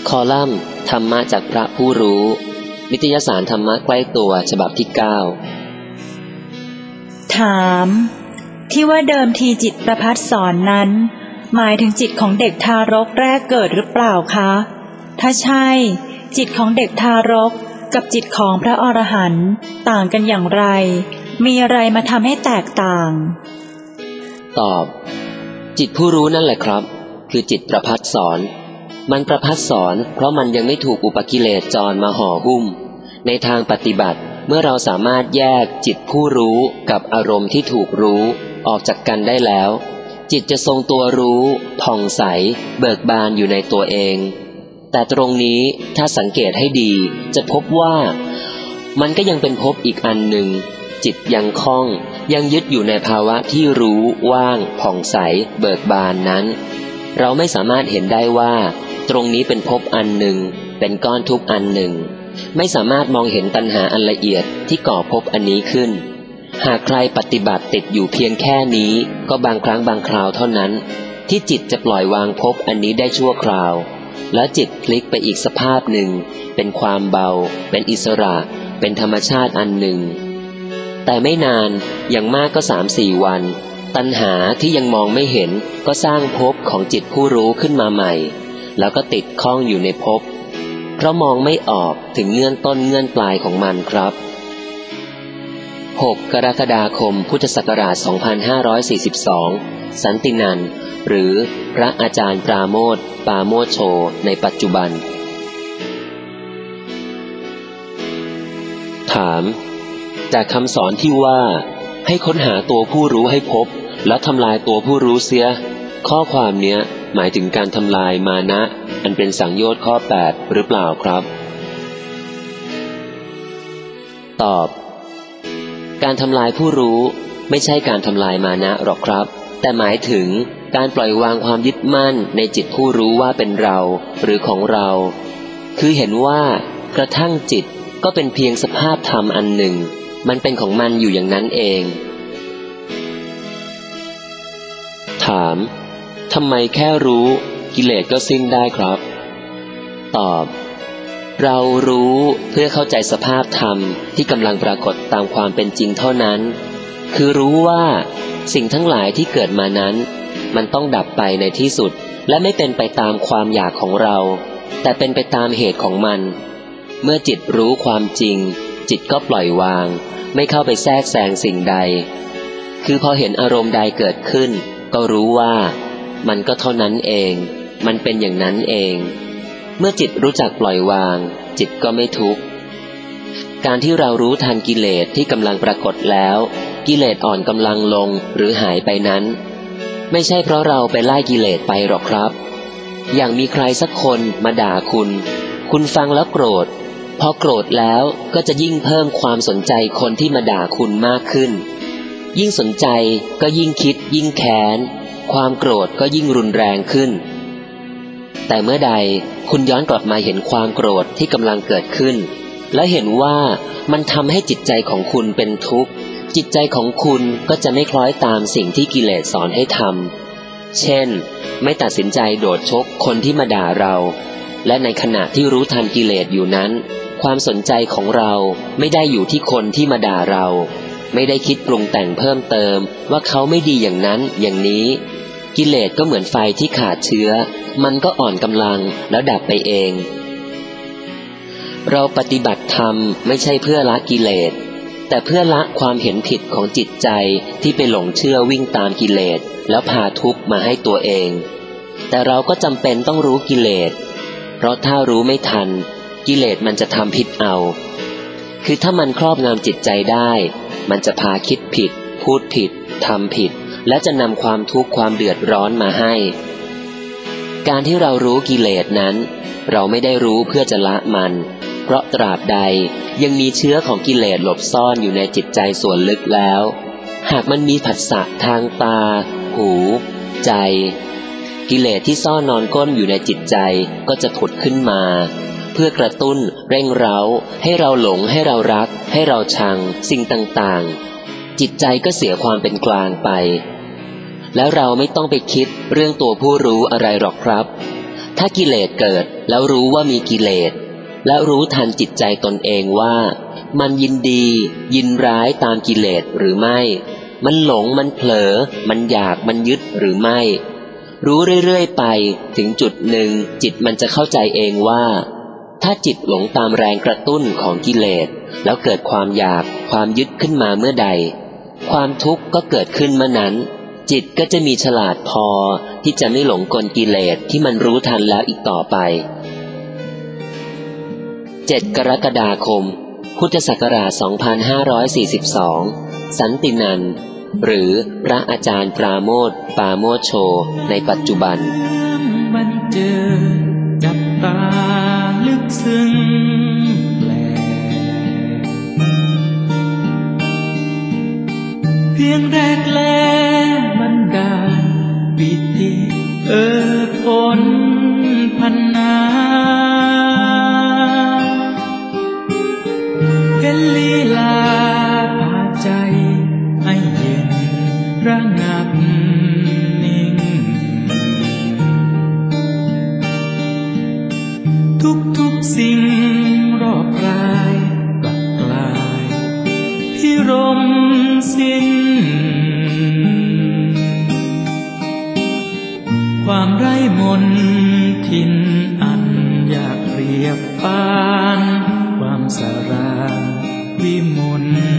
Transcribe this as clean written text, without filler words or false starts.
คอลัมน์ธรรมะจากพระผู้รู้นิตยสารธรรมะใกล้ตัวฉบับที่ 9 ถามที่ว่าเดิมทีจิตประภัสสรนั้นหมายถึงจิตของเด็กทารกแรกเกิดหรือเปล่าคะถ้าใช่จิตของเด็กทารกกับจิตของพระอรหันต์ต่างกันอย่างไรมีอะไรมาทำให้แตกต่างตอบจิตผู้รู้นั่นแหละครับคือจิตประภัสสรมันประภัสสรเพราะมันยังไม่ถูกอุปกิเลสจรมาห่อหุ้มในทางปฏิบัติเมื่อเราสามารถแยกจิตผู้รู้กับอารมณ์ที่ถูกรู้ออกจากกันได้แล้วจิตจะทรงตัวรู้ผ่องใสเบิกบานอยู่ในตัวเองแต่ตรงนี้ถ้าสังเกตให้ดีจะพบว่ามันก็ยังเป็นภพอีกอันหนึ่งจิตยังคล้องยังยึดอยู่ในภาวะที่รู้ว่างผ่องใสเบิกบานนั้นเราไม่สามารถเห็นได้ว่าตรงนี้เป็นภพอันหนึ่งเป็นก้อนทุกข์อันหนึ่งไม่สามารถมองเห็นตัณหาอันละเอียดที่ก่อภพอันนี้ขึ้นหากใครปฏิบัติติดอยู่เพียงแค่นี้ก็บางครั้งบางคราวเท่านั้นที่จิตจะปล่อยวางภพอันนี้ได้ชั่วคราวแล้วจิตพลิกไปอีกสภาพหนึ่งเป็นความเบาเป็นอิสระเป็นธรรมชาติอันหนึ่งแต่ไม่นานอย่างมากก็ 3-4 วันตัณหาที่ยังมองไม่เห็นก็สร้างภพของจิตผู้รู้ขึ้นมาใหม่แล้วก็ติดข้องอยู่ในภพเพราะมองไม่ออกถึงเงื่อนต้นเงื่อนปลายของมันครับ6 กรกฎาคมพุทธศักราช 2542 สันตินันท์หรือพระอาจารย์ปราโมทย์ปาโมทย์โชในปัจจุบันถามจากคำสอนที่ว่าให้ค้นหาตัวผู้รู้ให้พบแล้วทำลายตัวผู้รู้เสียข้อความเนี้ยหมายถึงการทำลายมานะอันเป็นสังโยชน์ข้อ 8 หรือเปล่าครับตอบการทำลายผู้รู้ไม่ใช่การทำลายมานะหรอกครับแต่หมายถึงการปล่อยวางความยึดมั่นในจิตผู้รู้ว่าเป็นเราหรือของเราคือเห็นว่ากระทั่งจิตก็เป็นเพียงสภาพธรรมอันหนึ่งมันเป็นของมันอยู่อย่างนั้นเองถามทำไมแค่รู้กิเลสก็สิ้นได้ครับตอบเรารู้เพื่อเข้าใจสภาพธรรมที่กำลังปรากฏตามความเป็นจริงเท่านั้นคือรู้ว่าสิ่งทั้งหลายที่เกิดมานั้นมันต้องดับไปในที่สุดและไม่เป็นไปตามความอยากของเราแต่เป็นไปตามเหตุของมันเมื่อจิตรู้ความจริงจิตก็ปล่อยวางไม่เข้าไปแทรกแซงสิ่งใดคือพอเห็นอารมณ์ใดเกิดขึ้นก็รู้ว่ามันก็เท่านั้นเองมันเป็นอย่างนั้นเองเมื่อจิตรู้จักปล่อยวางจิตก็ไม่ทุกข์การที่เรารู้ทันกิเลสที่กำลังปรากฏแล้วกิเลสอ่อนกำลังลงหรือหายไปนั้นไม่ใช่เพราะเราไปไล่กิเลสไปหรอกครับอย่างมีใครสักคนมาด่าคุณฟังแล้วโกรธพอโกรธแล้วก็จะยิ่งเพิ่มความสนใจคนที่มาด่าคุณมากขึ้นยิ่งสนใจก็ยิ่งคิดยิ่งแค้นความโกรธก็ยิ่งรุนแรงขึ้นแต่เมื่อใดคุณย้อนกลับมาเห็นความโกรธที่กำลังเกิดขึ้นและเห็นว่ามันทำให้จิตใจของคุณเป็นทุกข์จิตใจของคุณก็จะไม่คล้อยตามสิ่งที่กิเลสสอนให้ทำเช่นไม่ตัดสินใจโดดชกคนที่มาด่าเราและในขณะที่รู้ทันกิเลสอยู่นั้นความสนใจของเราไม่ได้อยู่ที่คนที่มาด่าเราไม่ได้คิดปรุงแต่งเพิ่มเติมว่าเขาไม่ดีอย่างนั้นอย่างนี้กิเลสก็เหมือนไฟที่ขาดเชื้อมันก็อ่อนกำลังแล้วดับไปเองเราปฏิบัติธรรมไม่ใช่เพื่อละกิเลสแต่เพื่อละความเห็นผิดของจิตใจที่ไปหลงเชื่อวิ่งตามกิเลสแล้วพาทุกข์มาให้ตัวเองแต่เราก็จำเป็นต้องรู้กิเลสเพราะถ้ารู้ไม่ทันกิเลสมันจะทำผิดเอาคือถ้ามันครอบงำจิตใจได้มันจะพาคิดผิดพูดผิดทำผิดและจะนำความทุกข์ความเดือดร้อนมาให้การที่เรารู้กิเลสนั้นเราไม่ได้รู้เพื่อจะละมันเพราะตราบใดยังมีเชื้อของกิเลสหลบซ่อนอยู่ในจิตใจส่วนลึกแล้วหากมันมีผัสสะทางตาหูใจกิเลสที่ซ่อนนอนก้นอยู่ในจิตใจก็จะผุดขึ้นมาเพื่อกระตุ้นเร่งเร้าให้เราหลงให้เรารักให้เราชังสิ่งต่างๆจิตใจก็เสียความเป็นกลางไปแล้วเราไม่ต้องไปคิดเรื่องตัวผู้รู้อะไรหรอกครับถ้ากิเลสเกิดแล้วรู้ว่ามีกิเลสและรู้ทันจิตใจตนเองว่ามันยินดียินร้ายตามกิเลสหรือไม่มันหลงมันเผลอมันอยากมันยึดหรือไม่รู้เรื่อยๆไปถึงจุดหนึ่งจิตมันจะเข้าใจเองว่าถ้าจิตหลงตามแรงกระตุ้นของกิเลสแล้วเกิดความอยากความยึดขึ้นมาเมื่อใดความทุกข์ก็เกิดขึ้นเมื่อนั้นจิตก็จะมีฉลาดพอที่จะไม่หลงกลกิเลสที่มันรู้ทันแล้วอีกต่อไป7 กรกฎาคมพุทธศักราช 2542 สันตินันท์หรือพระอาจารย์ปราโมทย์ปาโมชโชในปัจจุบันมันเจอจับตาลึกซึ้งแปลเพียงแรกแลมันได้ปิติผลพันนาเห็นลีลาพาใจให้เย็นระงับนิ่งทุกสิ่งรอบกายกลับกลายพิรมสิ้นความไร้มนทินอันอยากเปรียบปานความสารางวิมล